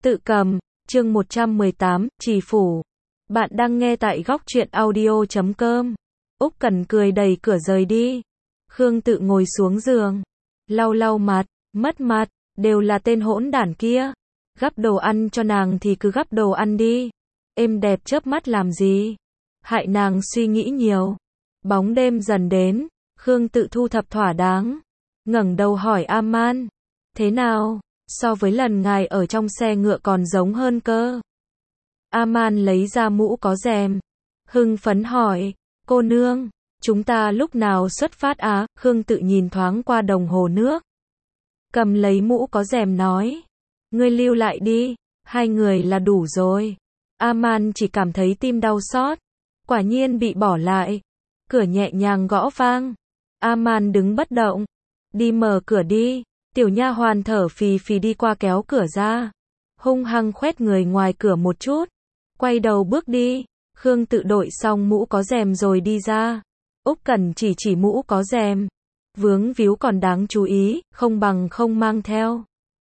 Tự cầm, chương 118, Trì Phủ. Bạn đang nghe tại góc truyện audio.com. Úc Cẩn cười đẩy cửa rời đi. Khương Tự ngồi xuống giường, lau lau mặt, mất mặt, đều là tên hỗn đản kia. Gắp đồ ăn cho nàng thì cứ gắp đồ ăn đi. Êm đẹp chớp mắt làm gì? Hại nàng suy nghĩ nhiều. Bóng đêm dần đến, Khương Tự thu thập thỏa đáng, ngẩng đầu hỏi A-man, thế nào? So với lần ngài ở trong xe ngựa còn giống hơn cơ. A-man lấy ra mũ có rèm, hưng phấn hỏi, cô nương, chúng ta lúc nào xuất phát á? Khương Tự nhìn thoáng qua đồng hồ nước, cầm lấy mũ có rèm nói, ngươi lưu lại đi, hai người là đủ rồi. A-man chỉ cảm thấy tim đau xót, quả nhiên bị bỏ lại. Cửa nhẹ nhàng gõ vang, A-man đứng bất động, đi mở cửa đi. Tiểu nha hoàn thở phì phì đi qua kéo cửa ra, hung hăng khoét người ngoài cửa một chút, quay đầu bước đi. Khương Tự đội xong mũ có rèm rồi đi ra. Úc Cẩn chỉ mũ có rèm, vướng víu còn đáng chú ý, không bằng không mang theo.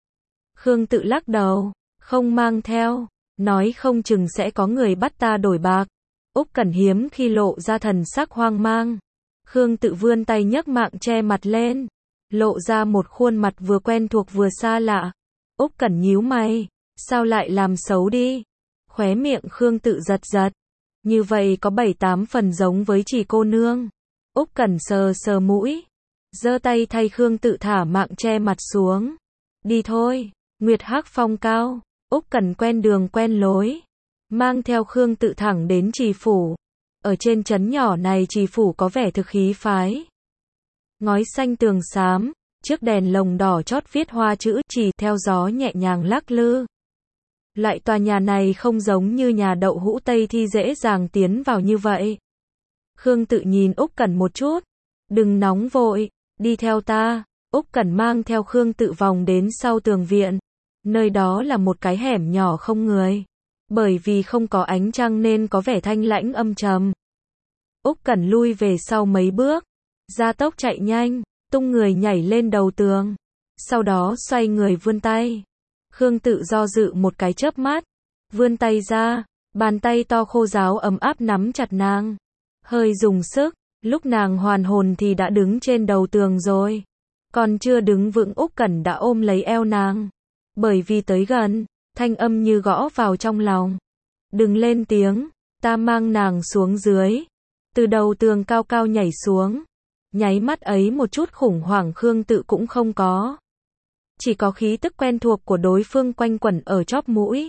Khương Tự lắc đầu, không mang theo, nói không chừng sẽ có người bắt ta đổi bạc. Úc Cẩn hiếm khi lộ ra thần sắc hoang mang. Khương Tự vươn tay nhấc mạng che mặt lên, lộ ra một khuôn mặt vừa quen thuộc vừa xa lạ. Úc Cẩn nhíu mày, sao lại làm xấu đi? Khóe miệng Khương Tự giật giật, như vậy có 7-8 phần giống với Trì cô nương. Úc Cẩn sờ sờ mũi, giơ tay thay Khương Tự thả mạng che mặt xuống. Đi thôi, Nguyệt Hắc Phong cao. Úc Cẩn quen đường quen lối, mang theo Khương Tự thẳng đến Trì phủ. Ở trên trấn nhỏ này Trì phủ có vẻ thực khí phái. Ngói xanh tường xám, trước đèn lồng đỏ chót viết hoa chữ Trì theo gió nhẹ nhàng lắc lư. Loại tòa nhà này không giống như nhà đậu hũ Tây Thi dễ dàng tiến vào như vậy. Khương Tự nhìn Úc Cẩn một chút, đừng nóng vội, đi theo ta. Úc Cẩn mang theo Khương Tự vòng đến sau tường viện, nơi đó là một cái hẻm nhỏ không người. Bởi vì không có ánh trăng nên có vẻ thanh lãnh âm trầm. Úc Cẩn lui về sau mấy bước, gia tốc chạy nhanh, tung người nhảy lên đầu tường, sau đó xoay người vươn tay. Khương Tự do dự một cái chớp mắt, vươn tay ra, bàn tay to khô ráo ấm áp nắm chặt nàng. Hơi dùng sức, lúc nàng hoàn hồn thì đã đứng trên đầu tường rồi. Còn chưa đứng vững Úc Cẩn đã ôm lấy eo nàng. Bởi vì tới gần, thanh âm như gõ vào trong lòng. Đừng lên tiếng, ta mang nàng xuống dưới. Từ đầu tường cao cao nhảy xuống. Nháy mắt ấy một chút khủng hoảng Khương Tự cũng không có. Chỉ có khí tức quen thuộc của đối phương quanh quẩn ở chóp mũi.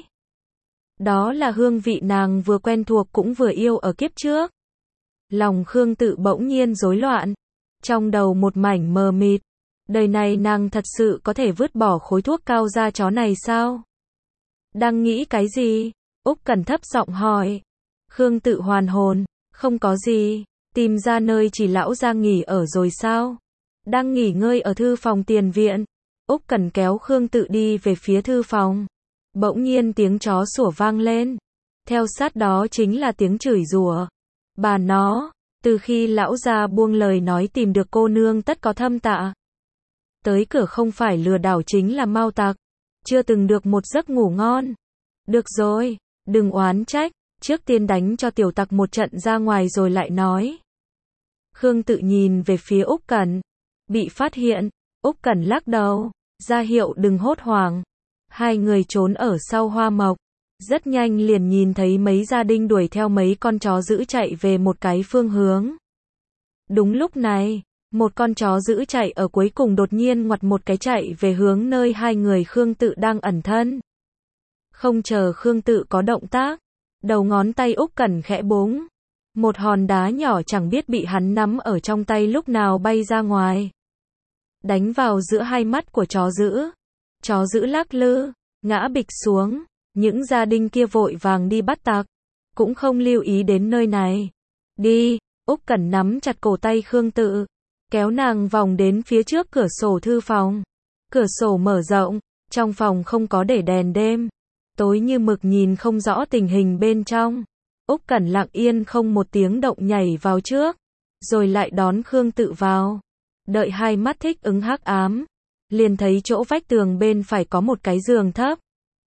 Đó là hương vị nàng vừa quen thuộc cũng vừa yêu ở kiếp trước. Lòng Khương Tự bỗng nhiên rối loạn. Trong đầu một mảnh mờ mịt. Đời này nàng thật sự có thể vứt bỏ khối thuốc cao da chó này sao? Đang nghĩ cái gì? Úc Cẩn thấp giọng hỏi. Khương Tự hoàn hồn, không có gì, tìm ra nơi Trì lão gia nghỉ ở rồi sao? Đang nghỉ ngơi ở thư phòng tiền viện. Úc Cẩn kéo Khương Tự đi về phía thư phòng. Bỗng nhiên tiếng chó sủa vang lên. Theo sát đó chính là tiếng chửi rủa. Bà nó, từ khi lão gia buông lời nói tìm được cô nương tất có thâm tạ. Tới cửa không phải lừa đảo chính là mao tặc. Chưa từng được một giấc ngủ ngon. Được rồi, đừng oán trách, trước tiên đánh cho tiểu tặc một trận ra ngoài rồi lại nói. Khương Tự nhìn về phía Úc Cẩn. Bị phát hiện, Úc Cẩn lắc đầu, ra hiệu đừng hốt hoảng. Hai người trốn ở sau hoa mộc. Rất nhanh liền nhìn thấy mấy gia đình đuổi theo mấy con chó dữ chạy về một cái phương hướng. Đúng lúc này, một con chó dữ chạy ở cuối cùng đột nhiên ngoặt một cái chạy về hướng nơi hai người Khương Tự đang ẩn thân. Không chờ Khương Tự có động tác, đầu ngón tay Úc Cẩn khẽ búng. Một hòn đá nhỏ chẳng biết bị hắn nắm ở trong tay lúc nào bay ra ngoài. Đánh vào giữa hai mắt của chó dữ. Chó dữ lắc lư, ngã bịch xuống. Những gia đình kia vội vàng đi bắt tặc. Cũng không lưu ý đến nơi này. Đi, Úc Cẩn nắm chặt cổ tay Khương Tự, kéo nàng vòng đến phía trước cửa sổ thư phòng. Cửa sổ mở rộng, trong phòng không có để đèn đêm. Tối như mực nhìn không rõ tình hình bên trong. Úc Cẩn lặng yên không một tiếng động nhảy vào trước, rồi lại đón Khương Tự vào. Đợi hai mắt thích ứng hắc ám, liền thấy chỗ vách tường bên phải có một cái giường thấp.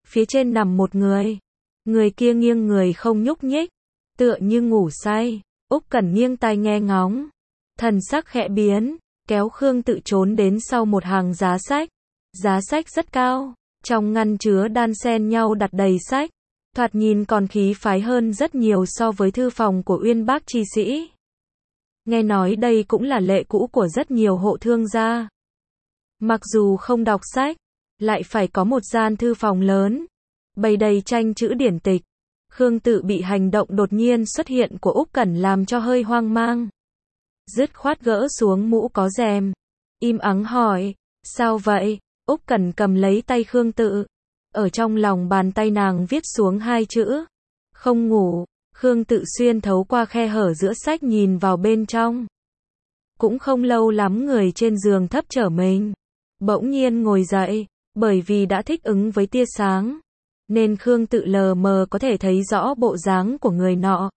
phía trên nằm một người. Người kia nghiêng người không nhúc nhích, tựa như ngủ say. Úc Cẩn nghiêng tai nghe ngóng, thần sắc khẽ biến, kéo Khương Tự trốn đến sau một hàng giá sách. Giá sách rất cao, trong ngăn chứa đan xen nhau đặt đầy sách, thoạt nhìn còn khí phái hơn rất nhiều so với thư phòng của Uyên Bác chi sĩ. Nghe nói đây cũng là lệ cũ của rất nhiều hộ thương gia. Mặc dù không đọc sách, lại phải có một gian thư phòng lớn, bày đầy tranh chữ điển tịch. Khương Tự bị hành động đột nhiên xuất hiện của Úc Cẩn làm cho hơi hoang mang. Dứt khoát gỡ xuống mũ có rèm, im ắng hỏi, sao vậy? Úc Cẩn cầm lấy tay Khương Tự, ở trong lòng bàn tay nàng viết xuống hai chữ, không ngủ. Khương Tự xuyên thấu qua khe hở giữa sách nhìn vào bên trong. Cũng không lâu lắm người trên giường thấp trở mình, bỗng nhiên ngồi dậy, bởi vì đã thích ứng với tia sáng, nên Khương Tự lờ mờ có thể thấy rõ bộ dáng của người nọ.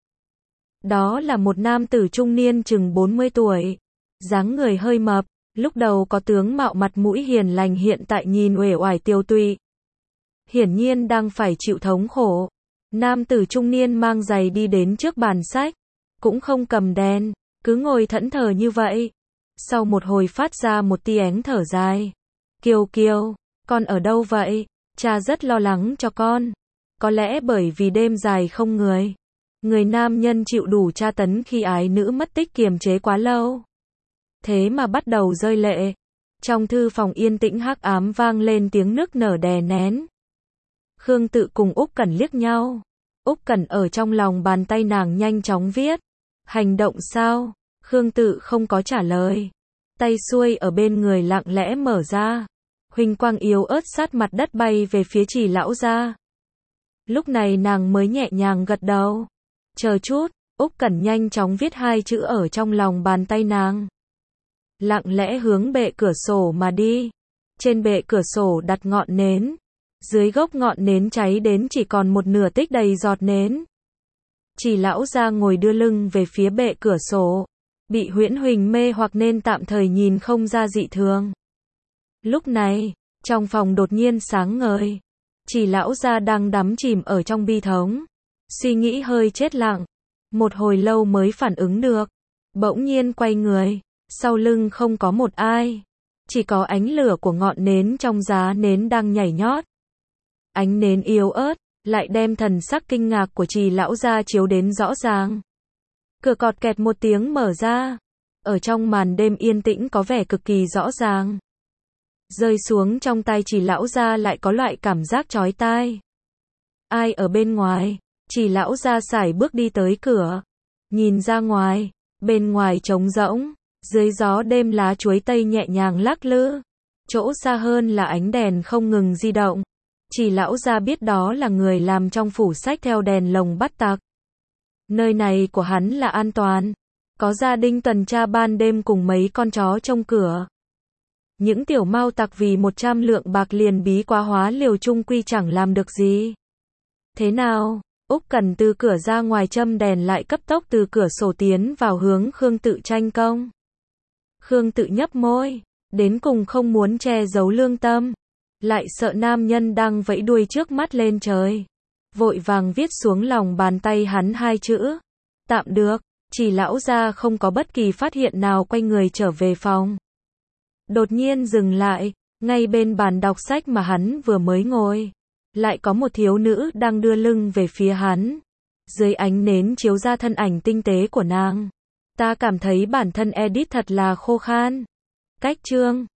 Đó là một nam tử trung niên chừng 40 tuổi, dáng người hơi mập, lúc đầu có tướng mạo mặt mũi hiền lành, hiện tại nhìn uể oải tiêu tụy, hiển nhiên đang phải chịu thống khổ. Nam tử trung niên mang giày đi đến trước bàn sách, cũng không cầm đèn, cứ ngồi thẫn thờ như vậy. Sau một hồi phát ra một tiếng thở dài. Kiều Kiều, con ở đâu vậy? Cha rất lo lắng cho con. Có lẽ bởi vì đêm dài không người. Người nam nhân chịu đủ tra tấn khi ái nữ mất tích kiềm chế quá lâu. Thế mà bắt đầu rơi lệ. Trong thư phòng yên tĩnh hắc ám vang lên tiếng nức nở đè nén. Khương Tự cùng Úc Cẩn liếc nhau. Úc Cẩn ở trong lòng bàn tay nàng nhanh chóng viết. Hành động sao? Khương Tự không có trả lời. Tay xuôi ở bên người lặng lẽ mở ra. Huỳnh quang yếu ớt sát mặt đất bay về phía Trì lão gia. Lúc này nàng mới nhẹ nhàng gật đầu. Chờ chút, Úc Cẩn nhanh chóng viết hai chữ ở trong lòng bàn tay nàng. Lặng lẽ hướng bệ cửa sổ mà đi. Trên bệ cửa sổ đặt ngọn nến. Dưới gốc ngọn nến cháy đến chỉ còn một nửa tích đầy giọt nến. Trì lão gia ngồi đưa lưng về phía bệ cửa sổ, bị huyễn huỳnh mê hoặc nên tạm thời nhìn không ra dị thường. Lúc này, trong phòng đột nhiên sáng ngời. Trì lão gia đang đắm chìm ở trong bi thống, suy nghĩ hơi chết lặng, một hồi lâu mới phản ứng được, bỗng nhiên quay người, sau lưng không có một ai, chỉ có ánh lửa của ngọn nến trong giá nến đang nhảy nhót. Ánh nến yếu ớt, lại đem thần sắc kinh ngạc của Trì lão gia chiếu đến rõ ràng. Cửa cọt kẹt một tiếng mở ra, ở trong màn đêm yên tĩnh có vẻ cực kỳ rõ ràng. Rơi xuống trong tay Trì lão gia lại có loại cảm giác chói tai. Ai ở bên ngoài? Trì lão gia sải bước đi tới cửa, nhìn ra ngoài, bên ngoài trống rỗng, dưới gió đêm lá chuối tây nhẹ nhàng lắc lư, chỗ xa hơn là ánh đèn không ngừng di động. Trì lão gia biết đó là người làm trong phủ sách theo đèn lồng bắt tặc. Nơi này của hắn là an toàn, có gia đình tuần tra ban đêm cùng mấy con chó trông cửa. Những tiểu mao tặc vì 100 lượng bạc liền bí quá hóa liều chung quy chẳng làm được gì. Thế nào? Úc Cẩn từ cửa ra ngoài châm đèn lại cấp tốc từ cửa sổ tiến vào hướng Khương Tự tranh công. Khương Tự nhấp môi, đến cùng không muốn che giấu lương tâm, lại sợ nam nhân đang vẫy đuôi trước mắt lên trời, vội vàng viết xuống lòng bàn tay hắn hai chữ, tạm được. Trì lão gia không có bất kỳ phát hiện nào, quay người trở về phòng. Đột nhiên dừng lại, ngay bên bàn đọc sách mà hắn vừa mới ngồi, lại có một thiếu nữ đang đưa lưng về phía hắn. Dưới ánh nến chiếu ra thân ảnh tinh tế của nàng. Ta cảm thấy bản thân edit thật là khô khan. Cách chương